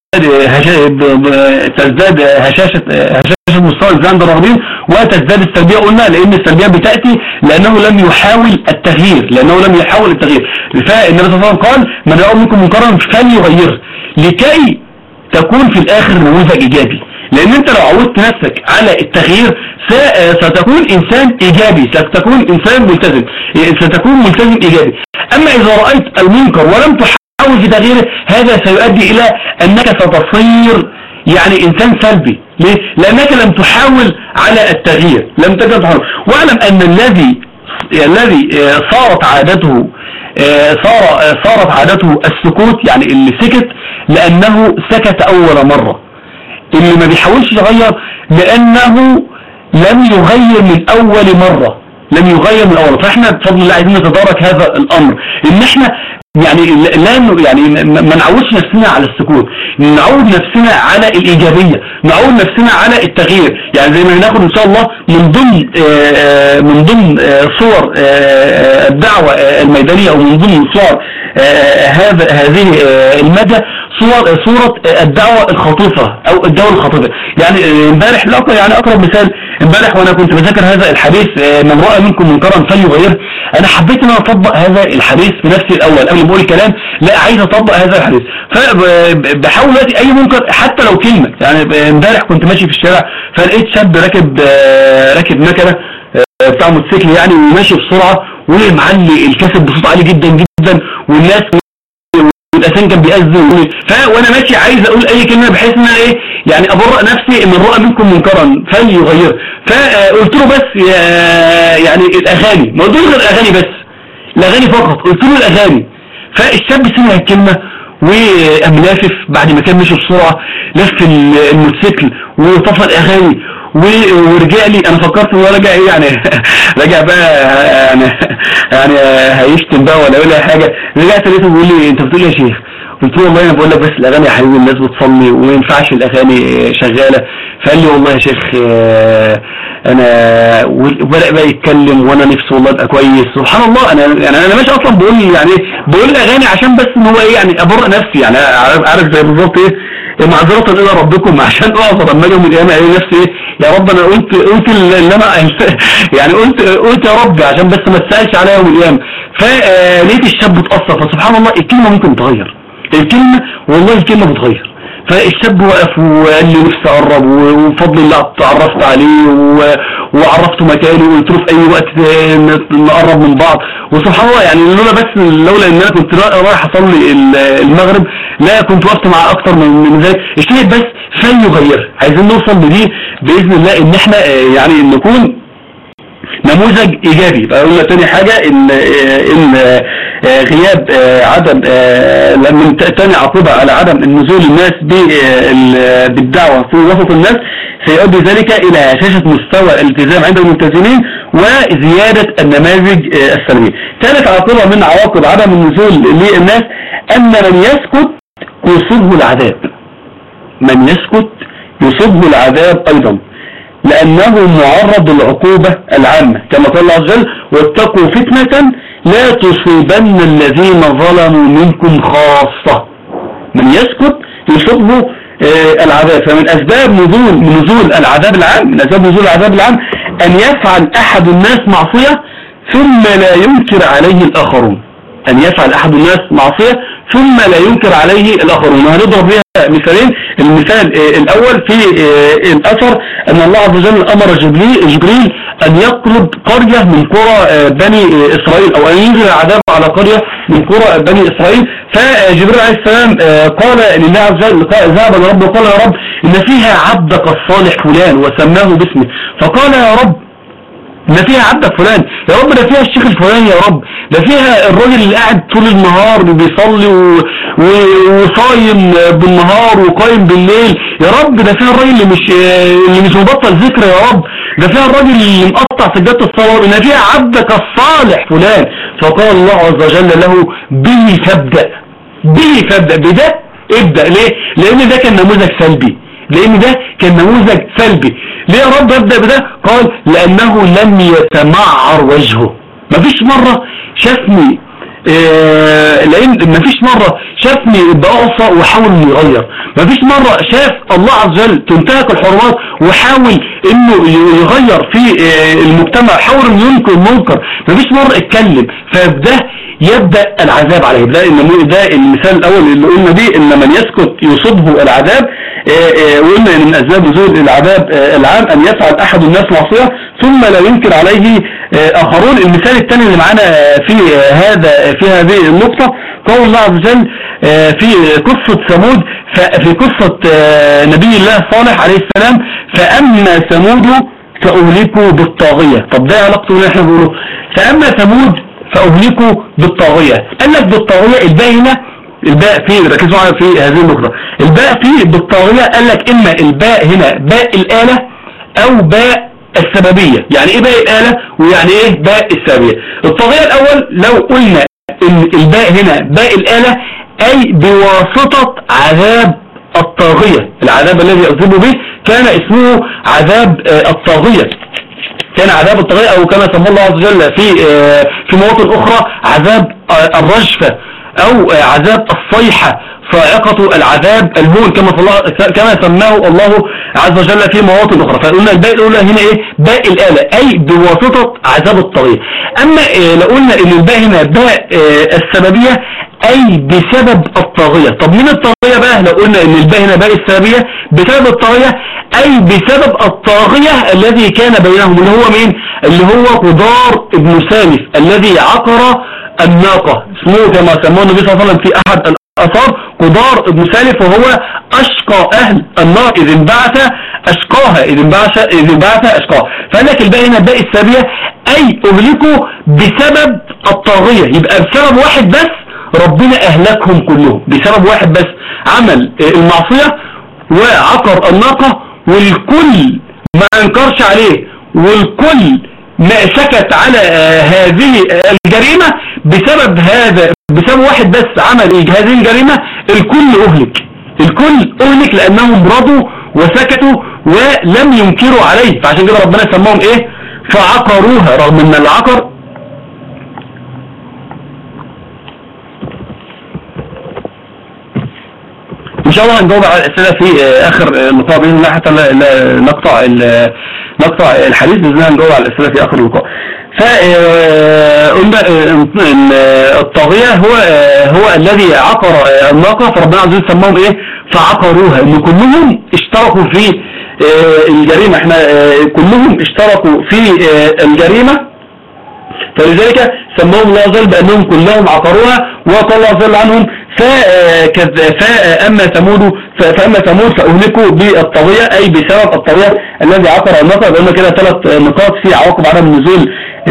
تزداد هشاشة مستوى الالتزام عند الراغبين وتزداد السلبية. قلنا لأن السلبية بتأتي لأنه لم يحاول التغيير، فالنبي صلى الله عليه وسلم قال من رأى منكم منكرا فليغيره لكي تكون في الآخر نموذج إيجابي. لأن أنت لو عودت نفسك على التغيير ستكون إنسان إيجابي، ستكون إنسان ملتزم، ستكون ملتزم إيجابي. اما اذا رأيت المنكر ولم تحاول في تغييره هذا سيؤدي الى انك ستصير يعني انسان سلبي. ليه؟ لانك لم تحاول على التغيير، لم تجد تحاول. واعلم ان الذي صارت عادته السكوت، يعني اللي سكت لانه سكت اول مرة، اللي ما بيحاولش يغير لانه لم يغير من اول مرة، فاحنا بفضل الله عايزين نتدارك هذا الامر، ان احنا يعني ما نعودش نفسنا على السكوت، نعود نفسنا على الايجابية، نعود نفسنا على التغيير. يعني زي ما هناخد ان شاء الله من ضمن صور الدعوة الميدانية، او من ضمن صور هذه المادة صورة الدعوة الخاطفة او الدولة الخاطفة. يعني امبارح يعني اقرب مثال، امبارح وانا كنت بذكر هذا الحديث من رأى منكم منكرا فليغيره، انا حبيت ان انا اطبق هذا الحديث بنفسي الاول قبل ما اقول الكلام، لا عايز اطبق هذا الحديث، فبحاول دلوقتي اي منكر حتى لو كلمة. يعني امبارح كنت ماشي في الشارع فلقيت شاب راكب مكنة بتاع موتوسيكل يعني، وماشي بسرعة ومعلي الكاسيت بصوت عالي جدا جدا، والناس والاسان كان بيأذن، وانا ماشي عايز اقول اي كلمة بحيث ان ايه يعني ابرأ نفسي من رأى منكم منكرا فليغيره. فقلت له بس يعني الاغاني، ما قلتلوش غير الاغاني بس، الاغاني فقط، قلت له الاغاني. فالشاب سمع الكلمة وقام لافف بعد ما كان ماشي بسرعة، لف الموتوسيكل وطفى الاغاني ورجع لي. انا فكرت ان هو رجع ايه يعني رجع بقى يعني هيشتم بقى ولا يقول لي حاجه. رجعت لقيته بيقول لي انت بتقول ايه يا شيخ؟ قلت له والله انا بقول لك بس الاغاني يا حبيبي الناس بتصلي وما ينفعش الاغاني شغاله. فقال لي والله يا شيخ انا، وبدأ بقى يتكلم وانا نفسي والله ابقى كويس. سبحان الله، انا ماشي اصلا بقول الاغاني عشان بس ان هو ايه يعني ابرئ نفسي، يعني عارف زي بالظبط ايه معذرة الى ربكم، عشان اعذر اما اجي يوم القيامه الاقي نفسي ايه يا رب انا قلت اللي انا يعني قلت يا رب عشان بس ما تسالش عليا يوم القيامه. فلقيت الشاب اتاثر. فسبحان الله الكلمه ممكن تغير، الكلمه والله الكلمه بتغير. فالشاب وقف وقال لي نفسي اقرب، وبفضل الله تعرفت عليه وعرفته مكاني وقلت له في اي وقت نقرب من بعض. وسبحان الله يعني لولا ان انا كنت رايح اصلي المغرب لا كنت وقفت معاه اكتر من ذلك. الشيء بس فليغير، عايزين نوصل لدي باذن الله ان احنا يعني نكون نموذج ايجابي. فقلنا تاني حاجة ان غياب عدم من تاني عقوبة على عدم النزول الناس بالدعوة في وسط الناس سيؤدي ذلك الى هشاشة مستوى الالتزام عند الملتزمين وزيادة النماذج السلبية. ثالث عقوبة من عواقب عدم النزول للناس ان من يسكت يصيبه العذاب، من يسكت يصيبه العذاب ايضا لأنه معرض للعقوبة العامة كما قال الله عز وجل واتقوا فتنة لا تصيبن الذين ظلموا منكم خاصة. من يسكت يصيبه العذاب. فمن أسباب نزول العذاب العام، من أسباب نزول العذاب العام أن يفعل أحد الناس معصية ثم لا ينكر عليه الآخرون، أن يفعل أحد الناس معصية ثم لا ينكر عليه الآخرون. وهنضرب بها مثالين. المثال الأول في الأثر أن الله عز وجل أمر جبريل أن يقلب قرية من قرى بني إسرائيل، أو أن ينزل العذاب على قرية من قرى بني إسرائيل. فجبريل عليه السلام قال لله عز وجل، ذهب لرب وقال يا رب إن فيها عبدك الصالح فلان وسماه باسمه. فقال يا رب ده فيها عبدك فلان، يا رب ده فيها الشيخ الفلاني، يا رب ده فيها الراجل اللي قاعد طول النهار بيصلي وصايم بالنهار وقايم بالليل، يا رب ده فيها الراجل اللي مش مبطل ذكر، يا رب ده فيها الراجل اللي مقطع سجادة الصلاة، ان فيها عبدك الصالح فلان. فقال الله عز وجل له به فابدأ، بده ابدأ. ليه؟ لان ده كان نموذج سلبي، لان ده كان نموذج سلبي. ليه يا رب ابدأ بده؟ قال لانه لم يتمعر وجهه. مفيش مرة شافني لان مفيش مرة شافني بأعصى وحاول انه يغير، مفيش مرة شاف الله عز وجل تنتهك الحرمات وحاول انه يغير في المجتمع، حاول انه ينكر المنكر، مفيش مرة اتكلم. فده يبدأ العذاب عليه. ده المثال الاول اللي قلنا بيه ان من يسكت يصيبه العذاب. وقلنا ان من اسباب نزول العذاب العام ان يفعل احد الناس معصية ثم لا ينكر عليه آخرون. المثال الثاني اللي معانا في هذه النقطة قول الله عز وجل في قصة ثمود، في قصة نبي الله صالح عليه السلام، فأما ثمود فأهلكوا بالطاغية. طب ده علاقته اللي احنا بنقوله، فأما ثمود فأهلكوا بالطاغية. قال لك بالطاغية، الباء هنا، الباء فيه، ركزوا معايا في هذه النقطة، الباء فيه بالطاغية قال لك إما الباء هنا باء الآلة أو باء السببية. يعني إيه باء الآلة ويعني إيه باء السببية؟ الطاغية الأول لو قلنا إن الباء هنا باء الآلة أي بواسطة عذاب الطاغية، العذاب الذي يعذب به كان اسمه عذاب الطاغية، كان عذاب الطاغية، أو كما سماه الله عز وجل في مواطن أخرى عذاب الرجفة أو عذاب الصيحة، صاعقة العذاب الهون كما سماه الله عز وجل في مواطن أخرى. فقلنا الباء الأولى هنا إيه؟ باء الآلة أي بواسطة عذاب الطاغية. أما لو قلنا إن الباء هنا باء السببية أي بسبب الطاغية. طب مين الطاغية بقى؟ لو قلنا إن الباء هنا باء السببية بسبب الطاغية أي بسبب الطاغية الذي كان بينهم، اللي هو مين؟ اللي هو قدار ابن سالف الذي عقر الناقة، اسمه كما سماه النبي صلى الله عليه وسلم في أحد الآثار قدار ابن سالف، وهو أشقى أهل النار إذ انبعث أشقاها، إذ انبعث أشقاها. فقال لك الباء هنا باء السببية أي أهلكوا بسبب الطاغية، يبقى بسبب واحد بس ربنا أهلكهم كلهم، بسبب واحد بس عمل المعصية وعقر الناقة، والكل ما أنكرش عليه والكل ما سكت على هذه الجريمة بسبب واحد بس عمل هذه الجريمة، الكل أهلك لأنهم رضوا وسكتوا ولم ينكروا عليه. فعشان كده ربنا سماهم إيه؟ فعقروها، رغم أن العقر إن شاء الله هنجاوب على الأسئلة في آخر اللقاء بإذن الله، حتى لا نقطع الحديث بإذن الله، هنجاوب على الأسئلة في آخر اللقاء. فقلنا الطاغية هو الذي عقر الناقة، فربنا عز وجل سماهم إيه؟ فعقروها، إن كلهم اشتركوا في الجريمة، احنا كلهم اشتركوا في الجريمة، فلذلك سماهم الله عز وجل بأنهم كلهم عقروها، وقال الله عز وجل عنهم فأما ثمود فأهلكوا بالطاغية أي بسبب الطاغية الذي عقر الناقة. قلنا كده 3 نقاط في عواقب عدم النزول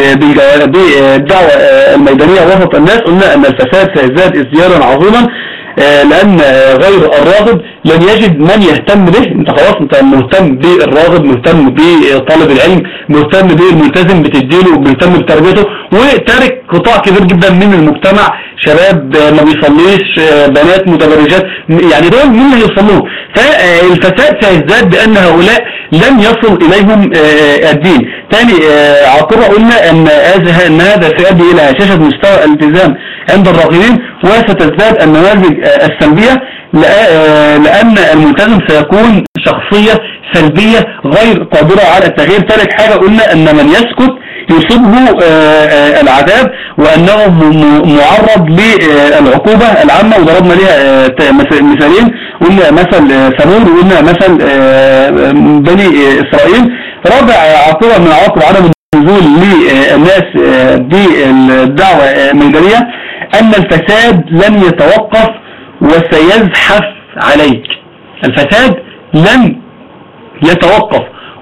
بالدعوة الميدانية وسط الناس. قلنا أن الفساد سيزداد ازديادا عظيما لأن غير الراغب لن يجد من يهتم به. انت خلاص انت مهتم بالراغب، مهتم بطالب العلم، مهتم بالملتزم، بتديله، مهتم بتربيته، وتارك قطاع كبير جدا من المجتمع، شباب ما بيصليش، بنات متبرجات، يعني دول مين اللي هيوصلوهم؟ فالفساد سيزداد بأن هؤلاء لم يصل إليهم الدين. ثاني عقوبة قلنا أن هذا سيؤدي إلى هشاشة مستوى الالتزام عند الراغبين، وستزداد النماذج السلبية لأن الملتزم سيكون شخصية سلبية غير قادرة على التغيير. ثالث حاجة قلنا أن من يسكت يصيبه العذاب، وأنه معرض للعقوبة العامة، وضربنا لها مثالين، قلنا مثل ثمود وقلنا مثل بني إسرائيل. رابع عقوبة من عواقب عدم النزول للناس بالدعوة الميدانية أن الفساد لن يتوقف وسيزحف عليك. الفساد لن يتوقف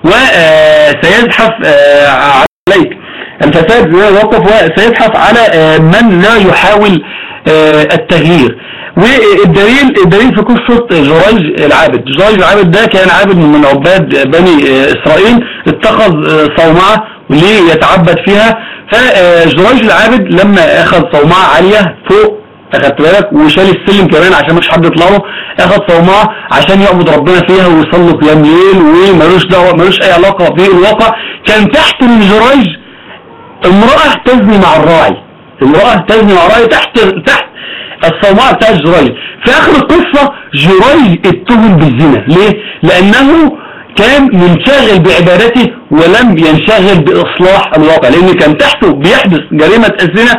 وسيزحف عليك، الفساد لن يتوقف وسيزحف على من لا يحاول التغيير. والدليل في قصة جريج العابد ده كان عابد من عباد بني إسرائيل، اتخذ صومعة ليتعبد فيها. فجريج العابد لما أخذ صومعة عالية فوق، أخذت بالك، وشال السلم كمان عشان مش حد يطلع له، أخذ صومعة عشان يعبد ربنا فيها ويصلي قيام ليل ومالوش دعوة، مالوش أي علاقة بالواقع. كان تحت الجريج امرأة تزني مع الراعي، تحت الصومعة بتاع جريج. في آخر القصة جريج اتهم بالزنا. ليه؟ لأنه كان منشغل بعبادته ولم ينشغل بإصلاح الواقع، لأن كان تحته بيحدث جريمة الزنا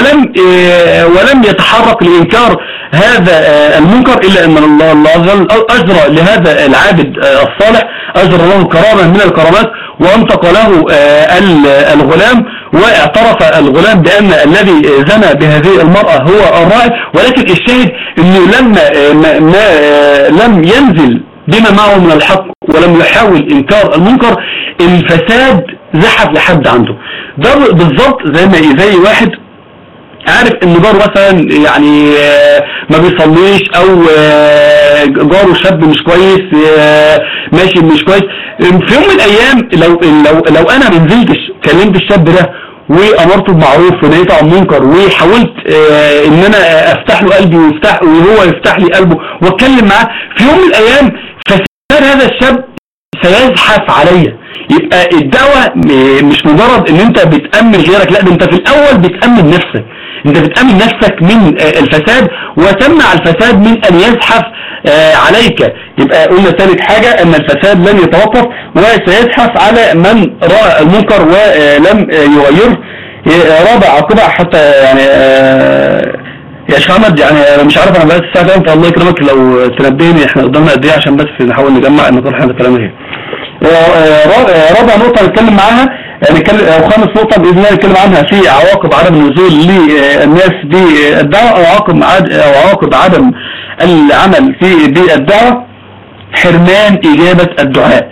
ولم يتحرك لإنكار هذا المنكر، إلا أن الله عز وجل أجرى لهذا العابد الصالح أجر له كرامة من الكرامات، وأنطق له الغلام، واعترف الغلام بأن الذي زنى بهذه المرأة هو الراعي. ولكن الشاهد أنه لم ينزل بما معه من الحق ولم يحاول إنكار المنكر، الفساد زحف لحد عنده. ده بالضبط زي واحد عارف ان جاره مثلا يعني ما بيصليش، او جاره شاب مش كويس، ماشي مش كويس. في يوم من الايام لو انا ما نزلتش كلمت الشاب ده وامرته بمعروف ونهيته عن منكر، وحاولت ان انا افتح له قلبي وهو يفتح لي قلبه واتكلم معاه، في يوم من الايام فساد هذا الشاب سيزحف عليا. يبقى الدعوة مش مجرد ان انت بتأمن غيرك، لا ده انت في الاول بتأمن نفسك، انت بتأمن نفسك من الفساد وتمنع الفساد من ان يزحف عليك. يبقى قلنا ثالث حاجة ان الفساد لن يتوقف وسيزحف على من رأى المنكر ولم يغيره. رابع عقبة حتى يعني يا شيخ محمد، يعني انا مش عارف انا بقيت الساعة كام، فالله يكرمك لو تنبهني احنا قدامنا قد ايه عشان بس نحاول نجمع ان طول احنا الكلام ايه. رابع نقطة نتكلم معاها، او خامس نقطة بإذن الله نتكلم عنها في عواقب عدم النزول للناس بالدعوة، او عواقب عدم العمل بالدعوة، حرمان إجابة الدعاء.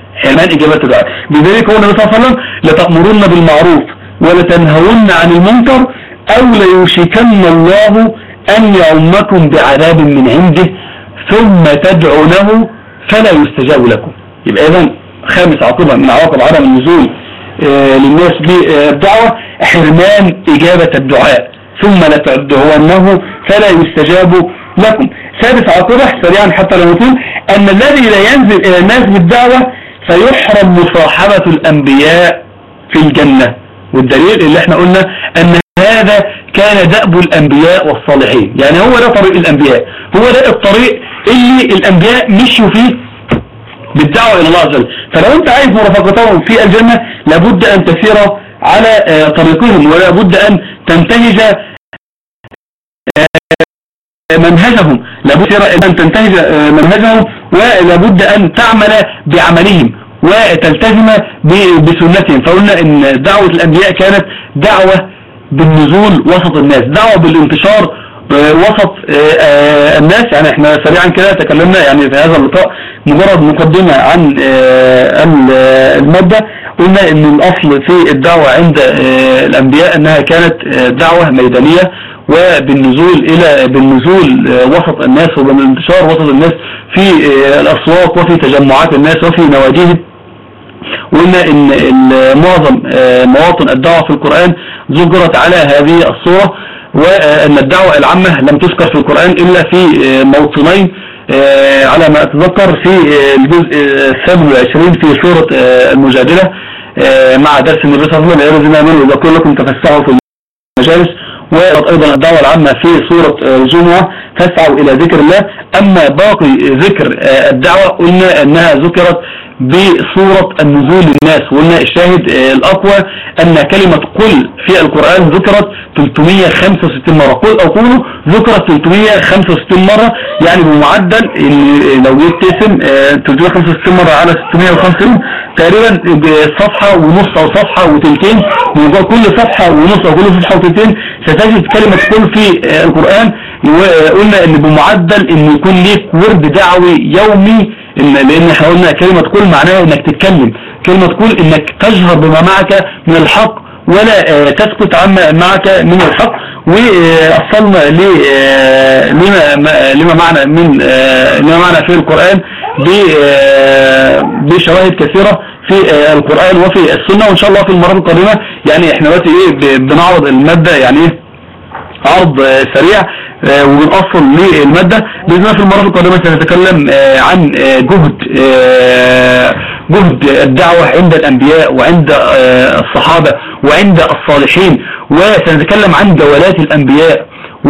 بذلك هو النبي صلى الله عليه وسلم: لتأمرن بالمعروف ولتنهون عن المنكر أو ليوشكن الله أن يعمكم بعذاب من عنده ثم تدعونه فلا يستجاب لكم. يبقى إذن خامس عاقبة من عواقب عدم النزول للناس بالدعوة حرمان إجابة الدعاء، ثم لتدعونه فلا يستجاب لكم. سادس عاقبة سريعا حتى لا نطول، أن الذي لا ينزل إلى الناس بالدعوة سيحرم مصاحبة الأنبياء في الجنة. والدليل اللي احنا قلنا أن هذا كان دأب الأنبياء والصالحين، يعني هو ده طريق الأنبياء، هو ده الطريق اللي الأنبياء مشوا فيه بالدعوة إلى الله عز وجل. فلو أنت عايز مرافقتهم في الجنة لابد أن تسير على طريقهم، ولا بد أن تنتهج منهجهم، لابد أن تنتهج منهجهم، ولابد أن تعمل بعملهم وتلتزم بسنتهم. فقلنا أن دعوة الأنبياء كانت دعوة بالنزول وسط الناس، دعوة بالانتشار وسط الناس. يعني احنا سريعا كده تكلمنا يعني في هذا اللقاء مجرد مقدمة عن المادة. قلنا ان الاصل في الدعوة عند الانبياء انها كانت دعوة ميدانية، بالنزول وسط الناس وبالانتشار وسط الناس في الاسواق وفي تجمعات الناس وفي نواديهم. وقلنا ان معظم مواطن الدعوة في القرآن ذكرت على هذه الصورة، وأن الدعوة العامة لم تذكر في القرآن إلا في موطنين على ما أتذكر، في الجزء 27 في سورة المجادلة مع درس النبي صلى الله عليه وسلم: يا الذين آمنوا إذا قيل لكم تفسحوا في المجالس. وأيضا الدعوة العامة في سورة الجمعة: فاسعوا إلى ذكر الله. أما باقي ذكر الدعوة قلنا أنها ذكرت بصورة النزول للناس. وقلنا الشاهد الأقوى أن كلمة قل في القرآن ذكرت 365 مرة، قل أو قولوا ذكرت 365 مرة، يعني بمعدل لو جيت تقسم 365 مرة على 650 تقريبا صفحة ونص أو صفحة وتلتين، كل صفحة ونص أو كل صفحة وتلتين ستجد كلمة قل في القرآن. وقلنا أن بمعدل أن يكون ليك ورد دعوي يومي، لان احنا قلنا كلمة قل معناها انك تتكلم، كلمة قل انك تجهر بما معك من الحق ولا تسكت عما معك من الحق. وأصلنا لما معنى في القرآن بشواهد كثيرة في القرآن وفي السنة. وإن شاء الله في المرات القادمة يعني احنا دلوقتي بنعرض المادة يعني عرض سريع وبنأصل للمادة. بإذن الله في المرات القادمة سنتكلم عن جهد الدعوة عند الأنبياء وعند الصحابة وعند الصالحين، وسنتكلم عن جولات الأنبياء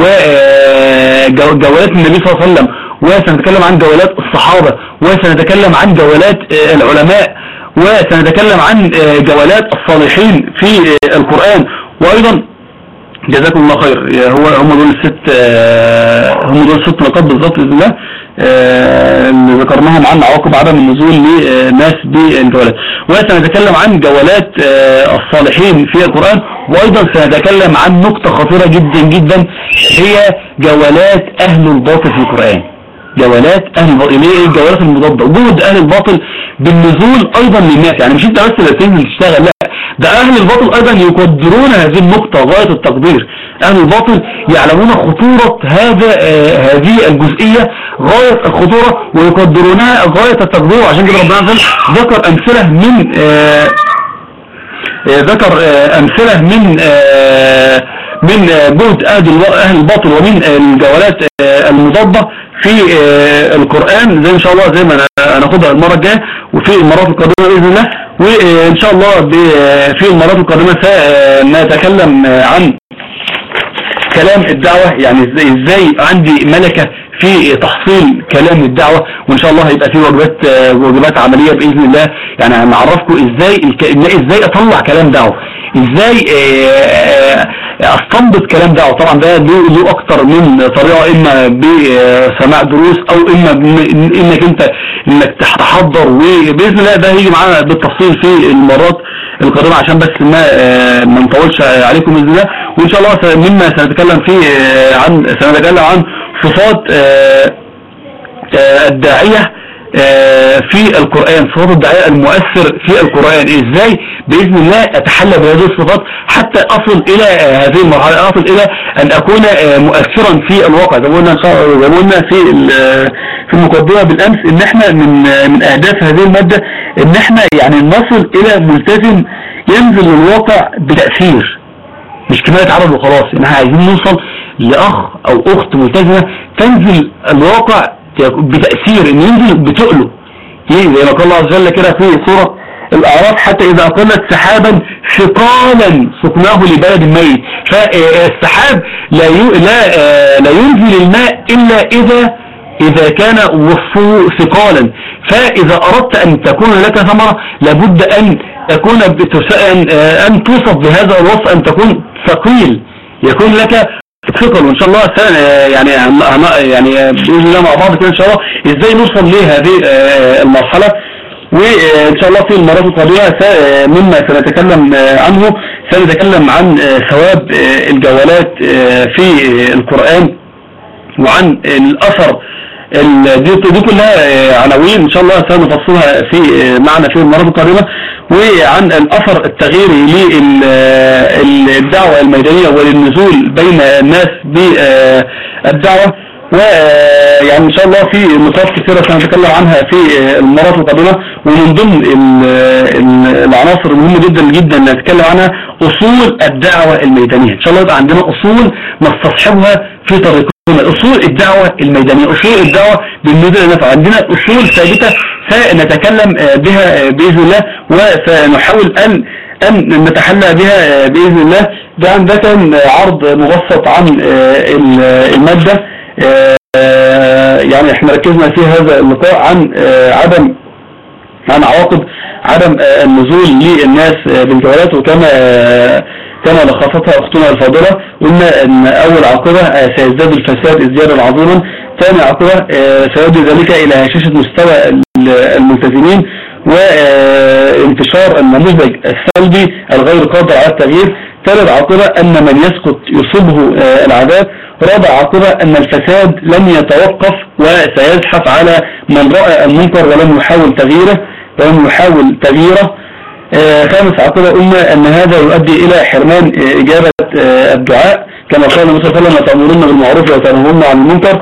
وجولات النبي صلى الله عليه وسلم، وسنتكلم عن جولات الصحابة، وسنتكلم عن جولات العلماء، وسنتكلم عن جولات الصالحين في القرآن. وأيضا جزاكم الله خير. هم دول الست نقاط بالظبط باذن الله اللي ذكرناهم عن عواقب عدم النزول لناس بالجولات. وسنتكلم عن جولات الصالحين في القرآن، وايضا سنتكلم عن نقطة خطيرة جدا جدا هي جولات اهل الباطل في القرآن. جولات اهل الباطل، ايه الجولات المضادة؟ وجود اهل الباطل بالنزول ايضا للناس، يعني مش انت بس اللي تنزل تشتغل، لا ده اهل الباطل ايضا يقدرون هذه النقطة غاية التقدير. اهل الباطل يعلمون خطورة هذه الجزئية غاية الخطورة ويقدرونها غاية التقدير، وعشان كده ربنا عز وجل ذكر امثلة من جهد اهل الباطل ومن الجولات المضادة في القرآن، زي ان شاء الله زي ما هناخدها المرة الجاية وفي المرات القادمة بإذن الله. وان شاء الله في المرات القادمة سنتكلم عن كلام الدعوة، يعني ازاي عندي ملكة في تحصيل كلام الدعوة، وان شاء الله هيبقى في واجبات عملية بإذن الله. يعني هنعرفكم ازاي اطلع كلام دعوة، ازاي استنبط كلام دعوة. طبعا ده له اكتر من طريقة، اما بسماع دروس او اما انك تحضر، وباذن الله ده هيجي معانا بالتفصيل في المرات القادمة عشان بس ما نطولش عليكم باذن الله. وان شاء الله مما سنتكلم عن صفات الداعية في القرآن، صفات الداعية المؤثر في القرآن، ازاي بإذن الله اتحلى بهذه الصفات حتى اصل الى هذه المرحلة، اصل الى ان اكون مؤثرا في الواقع. زي ما قلنا في المقدمة بالامس ان احنا من اهداف هذه المادة ان احنا يعني نصل الى ملتزم ينزل الواقع بتأثير، مش كفاية عرض وخلاص. ان احنا عايزين نوصل لاخ او اخت ملتزمة تنزل الواقع بتأثير، ان ينزل بتقله، زي ما قال الله عز وجل كده في سورة الأعراف: حتى إذا أقلت سحابا ثقالا سقناه لبلد ميت. فالسحاب لا ينزل الماء إلا إذا كان وصفه ثقالا. فإذا أردت أن تكون لك ثمرة لابد أن تكون أن توصف بهذا الوصف، أن تكون ثقيل، يكون لك ثقل. وإن شاء الله يعني بإذن الله مع بعض كده إن شاء الله إزاي نوصل لهذه المرحلة. وإن شاء الله في المرات القادمة مما سنتكلم عنه سنتكلم عن ثواب الجولات في القرآن، وعن الأثر. دي كلها عناوين ان شاء الله سنفصلها معنا في المرات القادمة، وعن الاثر التغييري للدعوة الميدانية وللنزول بين الناس بالدعوة. ويعني ان شاء الله في نقاط كثيرة سنتكلم عنها في المرات القادمة. ومن ضمن العناصر المهمة جدا جدا اللي نتكلم عنها اصول الدعوة الميدانية. ان شاء الله يبقى عندنا اصول نستصحبها في طريقنا، اصول الدعوة الميدانية، اصول الدعوة بالنزول النفع. عندنا اصول ثابتة سنتكلم بها باذن الله، وسنحاول ان نتحلى بها باذن الله. ده كان عرض مبسط عن المادة. يعني احنا ركزنا في هذا اللقاء عن عواقب عدم النزول للناس بالجولات، كما لخصتها اختنا الفاضلة. قلنا ان اول عاقبة سيزداد الفساد ازديادا عظيما، ثاني عاقبة سيؤدي ذلك الى هشاشة مستوى الملتزمين وانتشار النموذج السلبي الغير قادر على التغيير، ثالث عاقبة ان من يسقط يصيبه العذاب، رابع عاقبة ان الفساد لن يتوقف وسيزحف على من رأى المنكر ولم يحاول تغييره. خامس عاقبة قلنا ان هذا يؤدي الى حرمان اجابة الدعاء، كما قال النبي صلى الله عليه وسلم: تأمرون بالمعروف وتنهون عن المنكر.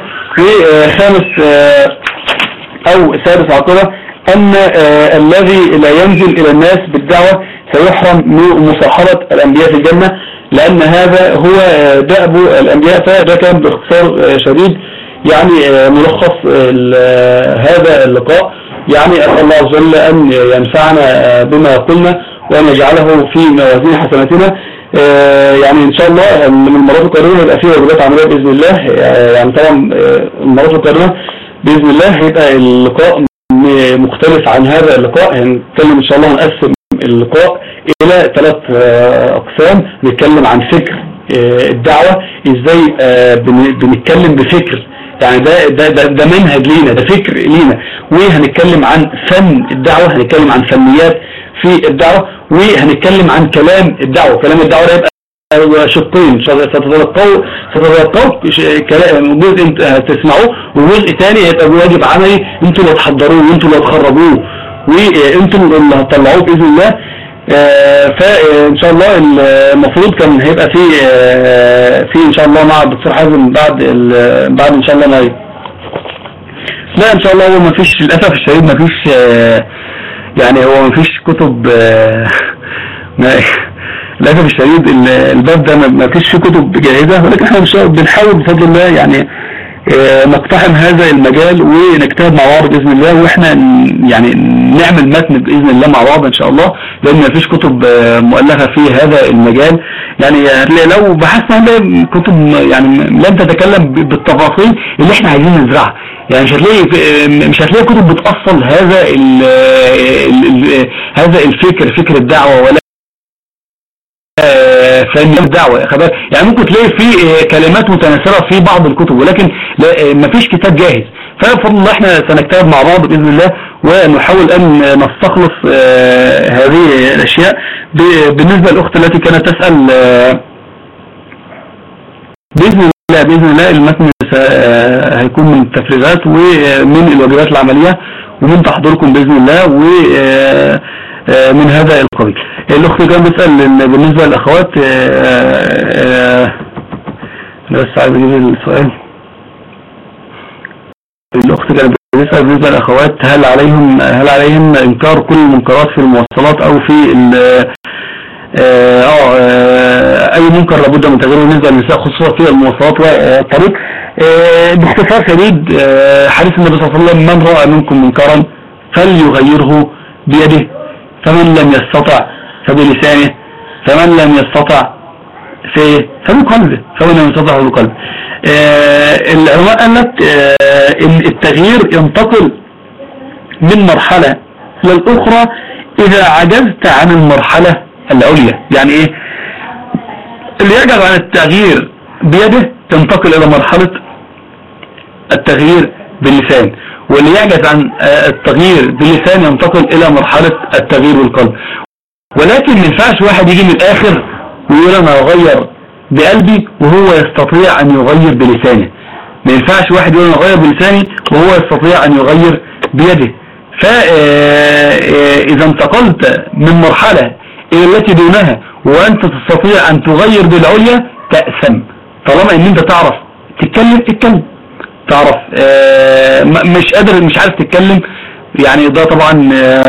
سادس عاقبة ان الذي لا ينزل الى الناس بالدعوة سيحرم من مصاحبة الانبياء في الجنة، لان هذا هو دأب الانبياء. فده كان باختصار شديد يعني ملخص هذا اللقاء. يعني أسأل الله عز وجل أن ينفعنا بما قلنا وأن يجعله في موازين حسناتنا. يعني إن شاء الله من المرات القادمة يبقى فيه واجبات عملية بإذن الله. يعني طبعا المرات القادمة بإذن الله هيبقى اللقاء مختلف عن هذا اللقاء. هنتكلم إن شاء الله هنقسم اللقاء إلى 3 أقسام. نتكلم عن فكر الدعوة، ازاي بنتكلم بفكر، يعني ده منهج لينا، ده فكر لينا. وهنتكلم عن فن الدعوة، هنتكلم عن فنيات في الدعوة، وهنتكلم عن كلام الدعوة. كلام الدعوة ده يبقى شقين، ستتلقوا جزء تسمعوه، وجزء ثاني هيبقى واجب عملي انتوا اللي هتحضروه وانتوا اللي هتخرجوه وانتوا اللي هتطلعوه باذن الله. فان شاء الله المفروض كان هيبقى في ان شاء الله مع الدكتور حازم بعد ان شاء الله نهاية. لا ان شاء الله هو ما فيش للاسف الشديد، ما فيش يعني هو ما فيش كتب للاسف الشديد الباب ده ما فيش فيه كتب جاهزه، ولكن احنا ان شاء الله بنحاول بفضل الله يعني نقتحم هذا المجال ونجتهد مع بعض باذن الله، واحنا يعني نعمل متن باذن الله مع بعض ان شاء الله، لان ما فيش كتب مؤلفه في هذا المجال. يعني لو بحثنا هنلاقي كتب يعني لن تتكلم بالتفاصيل اللي احنا عايزين نزرعها، يعني مش هتلاقي كتب بتأصل هذا الفكر، فكر الدعوه، ولا فن الدعوة. يعني ممكن تلاقي في كلمات متناثرة في بعض الكتب، ولكن مفيش كتاب جاهز. فبفضل الله احنا سنجتهد مع بعض بإذن الله، ونحاول أن نستخلص هذه الأشياء. بالنسبة للأخت التي كانت تسأل، بإذن الله المتن هيكون من التفريغات ومن الواجبات العملية ومن تحضيركم بإذن الله ومن هذا القبيل. الأخت كان بتسأل بالنسبة للأخوات، بس عايز أجيب السؤال. الأخت كانت بتسأل بالنسبة للأخوات هل عليهم إنكار كل المنكرات في المواصلات أو في أي منكر لابد من تغييره بالنسبة للنساء خصوصا في المواصلات والطريق. باختصار شديد حديث النبي صلى الله عليه وسلم: من رأى منكم منكرا فليغيره بيده، فمن لم يستطع فبلسانه، فمن لم يستطع فبقلبه، العلماء قال لك ان التغيير ينتقل من مرحلة للأخرى إذا عجزت عن المرحلة العليا. يعني ايه؟ اللي يعجز عن التغيير بيده تنتقل إلى مرحلة التغيير باللسان، واللي يعجز عن التغيير باللسان ينتقل إلى مرحلة التغيير بالقلب. ولكن ما ينفعش واحد يجي من الآخر ويقول أنا أغير بقلبي وهو يستطيع أن يغير بلسانه. ما ينفعش واحد يقول أنا أغير بلساني وهو يستطيع أن يغير بيده. فإذا انتقلت من مرحلة إلى التي دونها وأنت تستطيع أن تغير بالعليا تأثم، طالما أن أنت تعرف اتكلم، تعرف مش عارف تتكلم، يعني ده طبعا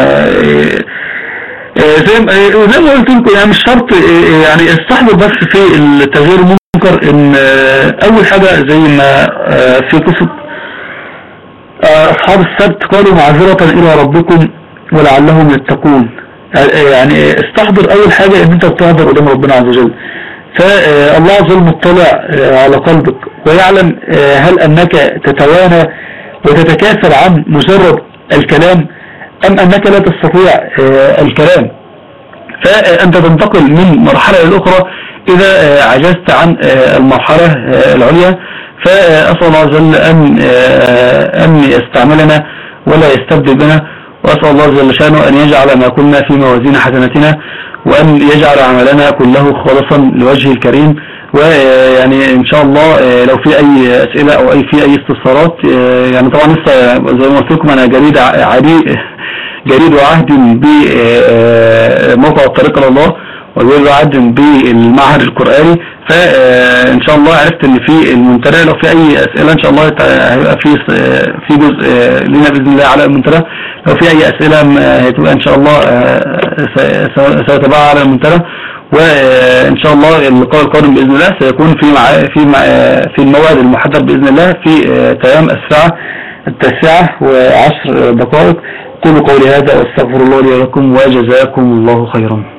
زي ما قلت لكم، يعني مش شرط يعني استحضر بس في التغيير المنكر ان اول حاجة زي ما في قصة اصحاب السبت قالوا معذرة الى ربكم ولعلهم يتقون. يعني استحضر اول حاجة ان انت بتحضر قدام ربنا عز وجل، فالله عز وجل مطلع على قلبك ويعلم هل انك تتوانى وتتكاسل عن مجرد الكلام ام انك لا تستطيع الكلام. فانت تنتقل من مرحلة الى الاخرى اذا عجزت عن المرحلة العليا. فاسأل الله عز وجل ان يستعملنا ولا يستبدل بنا، واسأل الله جل شانه ان يجعل ما كنا في موازين حسناتنا، وأن يجعل عملنا كله خالصا لوجهه الكريم. ويعني إن شاء الله لو في أي أسئلة أو في أي استفسارات، يعني طبعا لسه زي ما قلت لكم أنا جريد وعهد بموقع الطريق إلى الله، وجريد وعهد بالمعهد القرآني. فإن شاء الله عرفت إن في المنتدى لو في أي أسئلة إن شاء الله هيبقى في جزء لنا بإذن الله على المنتدى. لو في أي أسئلة هتبقى إن شاء الله سيتبعها على المنتدى. وإن شاء الله اللقاء القادم بإذن الله سيكون في الموعد المحدد بإذن الله في تمام الساعة 9:10. قولوا قولي هذا واستغفر الله لي ولكم وجزاكم الله خيرا.